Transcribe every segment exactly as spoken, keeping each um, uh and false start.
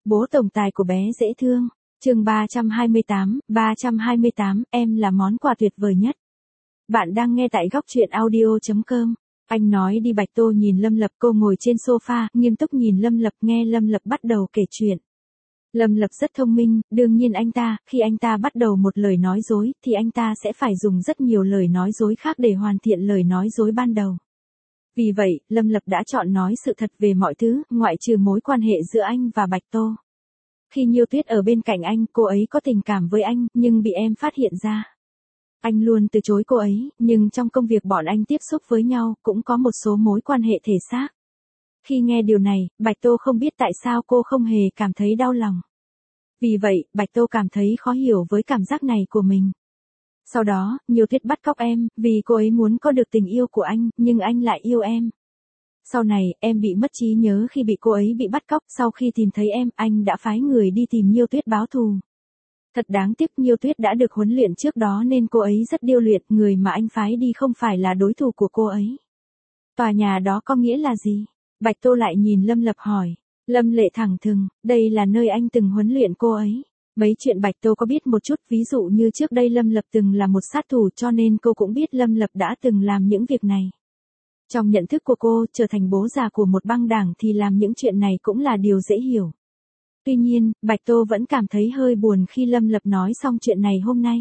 Bố tổng tài của bé dễ thương. Chương ba trăm hai mươi tám, ba trăm hai mươi tám, em là món quà tuyệt vời nhất. Bạn đang nghe tại góc truyện audio chấm com. Anh nói đi. Bạch Tô nhìn Lâm Lập, cô ngồi trên sofa, nghiêm túc nhìn Lâm Lập, nghe Lâm Lập bắt đầu kể chuyện. Lâm Lập rất thông minh, đương nhiên anh ta, khi anh ta bắt đầu một lời nói dối, thì anh ta sẽ phải dùng rất nhiều lời nói dối khác để hoàn thiện lời nói dối ban đầu. Vì vậy, Lâm Lập đã chọn nói sự thật về mọi thứ, ngoại trừ mối quan hệ giữa anh và Bạch Tô. Khi Nhiêu Tuyết ở bên cạnh anh, cô ấy có tình cảm với anh, nhưng bị em phát hiện ra. Anh luôn từ chối cô ấy, nhưng trong công việc bọn anh tiếp xúc với nhau, cũng có một số mối quan hệ thể xác. Khi nghe điều này, Bạch Tô không biết tại sao cô không hề cảm thấy đau lòng. Vì vậy, Bạch Tô cảm thấy khó hiểu với cảm giác này của mình. Sau đó, Nhiêu Tuyết bắt cóc em, vì cô ấy muốn có được tình yêu của anh, nhưng anh lại yêu em. Sau này, em bị mất trí nhớ khi bị cô ấy bị bắt cóc, sau khi tìm thấy em, anh đã phái người đi tìm Nhiêu Tuyết báo thù. Thật đáng tiếc, Nhiêu Tuyết đã được huấn luyện trước đó nên cô ấy rất điêu luyện, người mà anh phái đi không phải là đối thủ của cô ấy. Tòa nhà đó có nghĩa là gì? Bạch Tô lại nhìn Lâm Lập hỏi. Lâm Lệ thẳng thừng, đây là nơi anh từng huấn luyện cô ấy. Mấy chuyện Bạch Tô có biết một chút, ví dụ như trước đây Lâm Lập từng là một sát thủ cho nên cô cũng biết Lâm Lập đã từng làm những việc này. Trong nhận thức của cô, trở thành bố già của một băng đảng thì làm những chuyện này cũng là điều dễ hiểu. Tuy nhiên, Bạch Tô vẫn cảm thấy hơi buồn khi Lâm Lập nói xong chuyện này hôm nay.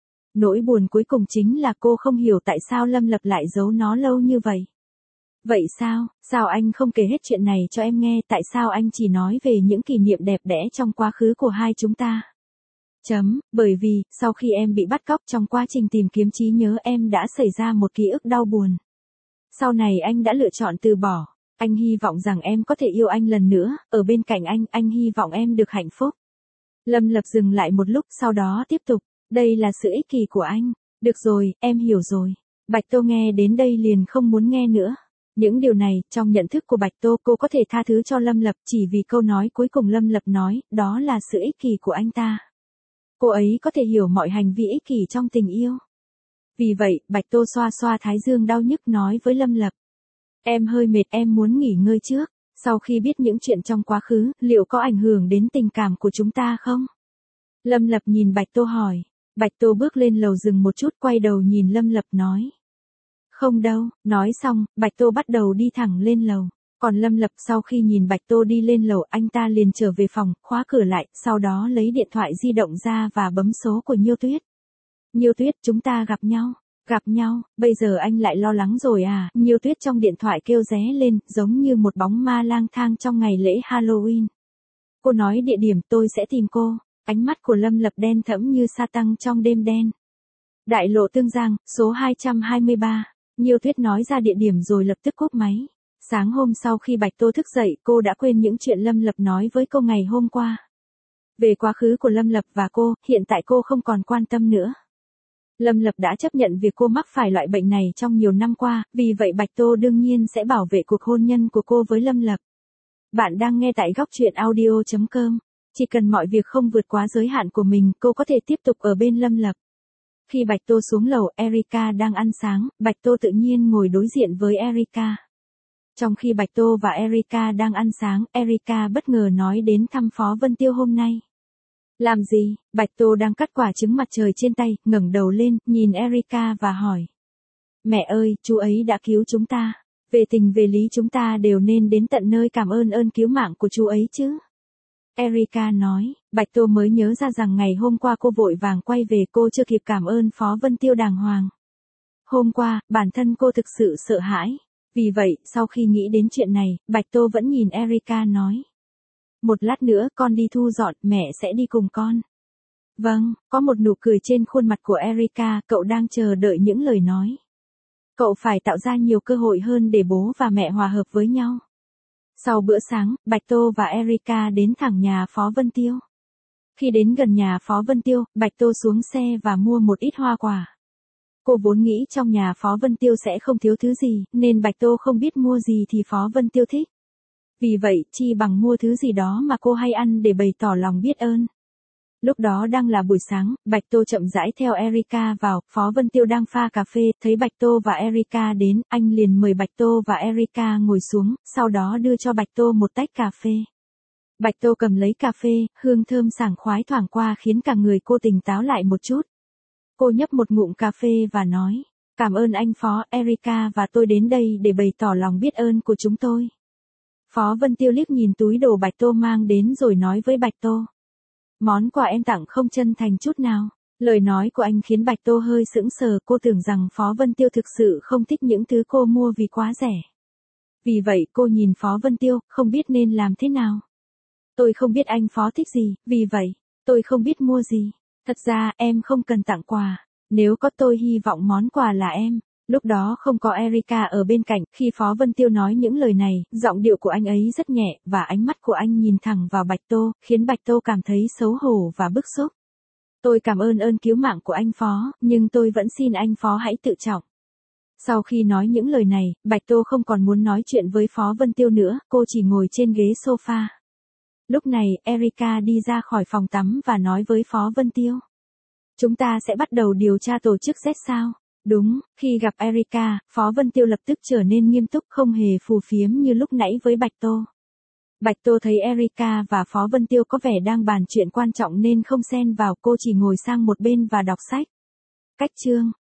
Nỗi buồn cuối cùng chính là cô không hiểu tại sao Lâm Lập lại giấu nó lâu như vậy. Vậy sao, sao anh không kể hết chuyện này cho em nghe, tại sao anh chỉ nói về những kỷ niệm đẹp đẽ trong quá khứ của hai chúng ta? Chấm, bởi vì, sau khi em bị bắt cóc trong quá trình tìm kiếm trí nhớ em đã xảy ra một ký ức đau buồn. Sau này anh đã lựa chọn từ bỏ. Anh hy vọng rằng em có thể yêu anh lần nữa, ở bên cạnh anh, anh hy vọng em được hạnh phúc. Lâm Lập dừng lại một lúc, sau đó tiếp tục, đây là sự ích kỷ của anh. Được rồi, em hiểu rồi. Bạch Tô nghe đến đây liền không muốn nghe nữa. Những điều này, trong nhận thức của Bạch Tô, cô có thể tha thứ cho Lâm Lập chỉ vì câu nói cuối cùng Lâm Lập nói, đó là sự ích kỷ của anh ta. Cô ấy có thể hiểu mọi hành vi ích kỷ trong tình yêu. Vì vậy, Bạch Tô xoa xoa thái dương đau nhức nói với Lâm Lập. Em hơi mệt, em muốn nghỉ ngơi trước. Sau khi biết những chuyện trong quá khứ, liệu có ảnh hưởng đến tình cảm của chúng ta không? Lâm Lập nhìn Bạch Tô hỏi. Bạch Tô bước lên lầu dừng một chút, quay đầu nhìn Lâm Lập nói. Không đâu, nói xong, Bạch Tô bắt đầu đi thẳng lên lầu. Còn Lâm Lập sau khi nhìn Bạch Tô đi lên lầu, anh ta liền trở về phòng, khóa cửa lại, sau đó lấy điện thoại di động ra và bấm số của Nhiêu Tuyết. Nhiêu Tuyết, chúng ta gặp nhau. Gặp nhau, bây giờ anh lại lo lắng rồi à? Nhiêu Tuyết trong điện thoại kêu ré lên, giống như một bóng ma lang thang trong ngày lễ Halloween. Cô nói địa điểm, tôi sẽ tìm cô. Ánh mắt của Lâm Lập đen thẫm như sa tăng trong đêm đen. Đại lộ Tương Giang, số hai trăm hai mươi ba. Nhiêu Tuyết nói ra địa điểm rồi lập tức cúp máy. Sáng hôm sau khi Bạch Tô thức dậy, cô đã quên những chuyện Lâm Lập nói với cô ngày hôm qua. Về quá khứ của Lâm Lập và cô, hiện tại cô không còn quan tâm nữa. Lâm Lập đã chấp nhận việc cô mắc phải loại bệnh này trong nhiều năm qua, vì vậy Bạch Tô đương nhiên sẽ bảo vệ cuộc hôn nhân của cô với Lâm Lập. Bạn đang nghe tại góc truyện audio chấm com. Chỉ cần mọi việc không vượt quá giới hạn của mình, cô có thể tiếp tục ở bên Lâm Lập. Khi Bạch Tô xuống lầu, Erica đang ăn sáng, Bạch Tô tự nhiên ngồi đối diện với Erica. Trong khi Bạch Tô và Erica đang ăn sáng, Erica bất ngờ nói đến thăm Phó Vân Tiêu hôm nay. Làm gì? Bạch Tô đang cắt quả trứng mặt trời trên tay, ngẩng đầu lên, nhìn Erica và hỏi. Mẹ ơi, chú ấy đã cứu chúng ta. Về tình về lý chúng ta đều nên đến tận nơi cảm ơn ơn cứu mạng của chú ấy chứ. Erica nói, Bạch Tô mới nhớ ra rằng ngày hôm qua cô vội vàng quay về, cô chưa kịp cảm ơn Phó Vân Tiêu đàng hoàng. Hôm qua, bản thân cô thực sự sợ hãi. Vì vậy, sau khi nghĩ đến chuyện này, Bạch Tô vẫn nhìn Erica nói. Một lát nữa con đi thu dọn, mẹ sẽ đi cùng con. Vâng, có một nụ cười trên khuôn mặt của Erica, cậu đang chờ đợi những lời nói. Cậu phải tạo ra nhiều cơ hội hơn để bố và mẹ hòa hợp với nhau. Sau bữa sáng, Bạch Tô và Erica đến thẳng nhà Phó Vân Tiêu. Khi đến gần nhà Phó Vân Tiêu, Bạch Tô xuống xe và mua một ít hoa quả. Cô vốn nghĩ trong nhà Phó Vân Tiêu sẽ không thiếu thứ gì, nên Bạch Tô không biết mua gì thì Phó Vân Tiêu thích. Vì vậy, chi bằng mua thứ gì đó mà cô hay ăn để bày tỏ lòng biết ơn. Lúc đó đang là buổi sáng, Bạch Tô chậm rãi theo Erica vào, Phó Vân Tiêu đang pha cà phê, thấy Bạch Tô và Erica đến, anh liền mời Bạch Tô và Erica ngồi xuống, sau đó đưa cho Bạch Tô một tách cà phê. Bạch Tô cầm lấy cà phê, hương thơm sảng khoái thoảng qua khiến cả người cô tỉnh táo lại một chút. Cô nhấp một ngụm cà phê và nói, cảm ơn anh Phó, Erica và tôi đến đây để bày tỏ lòng biết ơn của chúng tôi. Phó Vân Tiêu liếc nhìn túi đồ Bạch Tô mang đến rồi nói với Bạch Tô. Món quà em tặng không chân thành chút nào. Lời nói của anh khiến Bạch Tô hơi sững sờ, cô tưởng rằng Phó Vân Tiêu thực sự không thích những thứ cô mua vì quá rẻ. Vì vậy cô nhìn Phó Vân Tiêu, không biết nên làm thế nào. Tôi không biết anh Phó thích gì, vì vậy, tôi không biết mua gì. Thật ra, em không cần tặng quà. Nếu có tôi hy vọng món quà là em. Lúc đó không có Erica ở bên cạnh, khi Phó Vân Tiêu nói những lời này, giọng điệu của anh ấy rất nhẹ, và ánh mắt của anh nhìn thẳng vào Bạch Tô, khiến Bạch Tô cảm thấy xấu hổ và bức xúc. Tôi cảm ơn ơn cứu mạng của anh Phó, nhưng tôi vẫn xin anh Phó hãy tự trọng. Sau khi nói những lời này, Bạch Tô không còn muốn nói chuyện với Phó Vân Tiêu nữa, cô chỉ ngồi trên ghế sofa. Lúc này, Erica đi ra khỏi phòng tắm và nói với Phó Vân Tiêu. Chúng ta sẽ bắt đầu điều tra tổ chức Z sao? Đúng, khi gặp Erica, Phó Vân Tiêu lập tức trở nên nghiêm túc, không hề phù phiếm như lúc nãy với Bạch Tô. Bạch Tô thấy Erica và Phó Vân Tiêu có vẻ đang bàn chuyện quan trọng nên không xen vào, cô chỉ ngồi sang một bên và đọc sách. Cách chương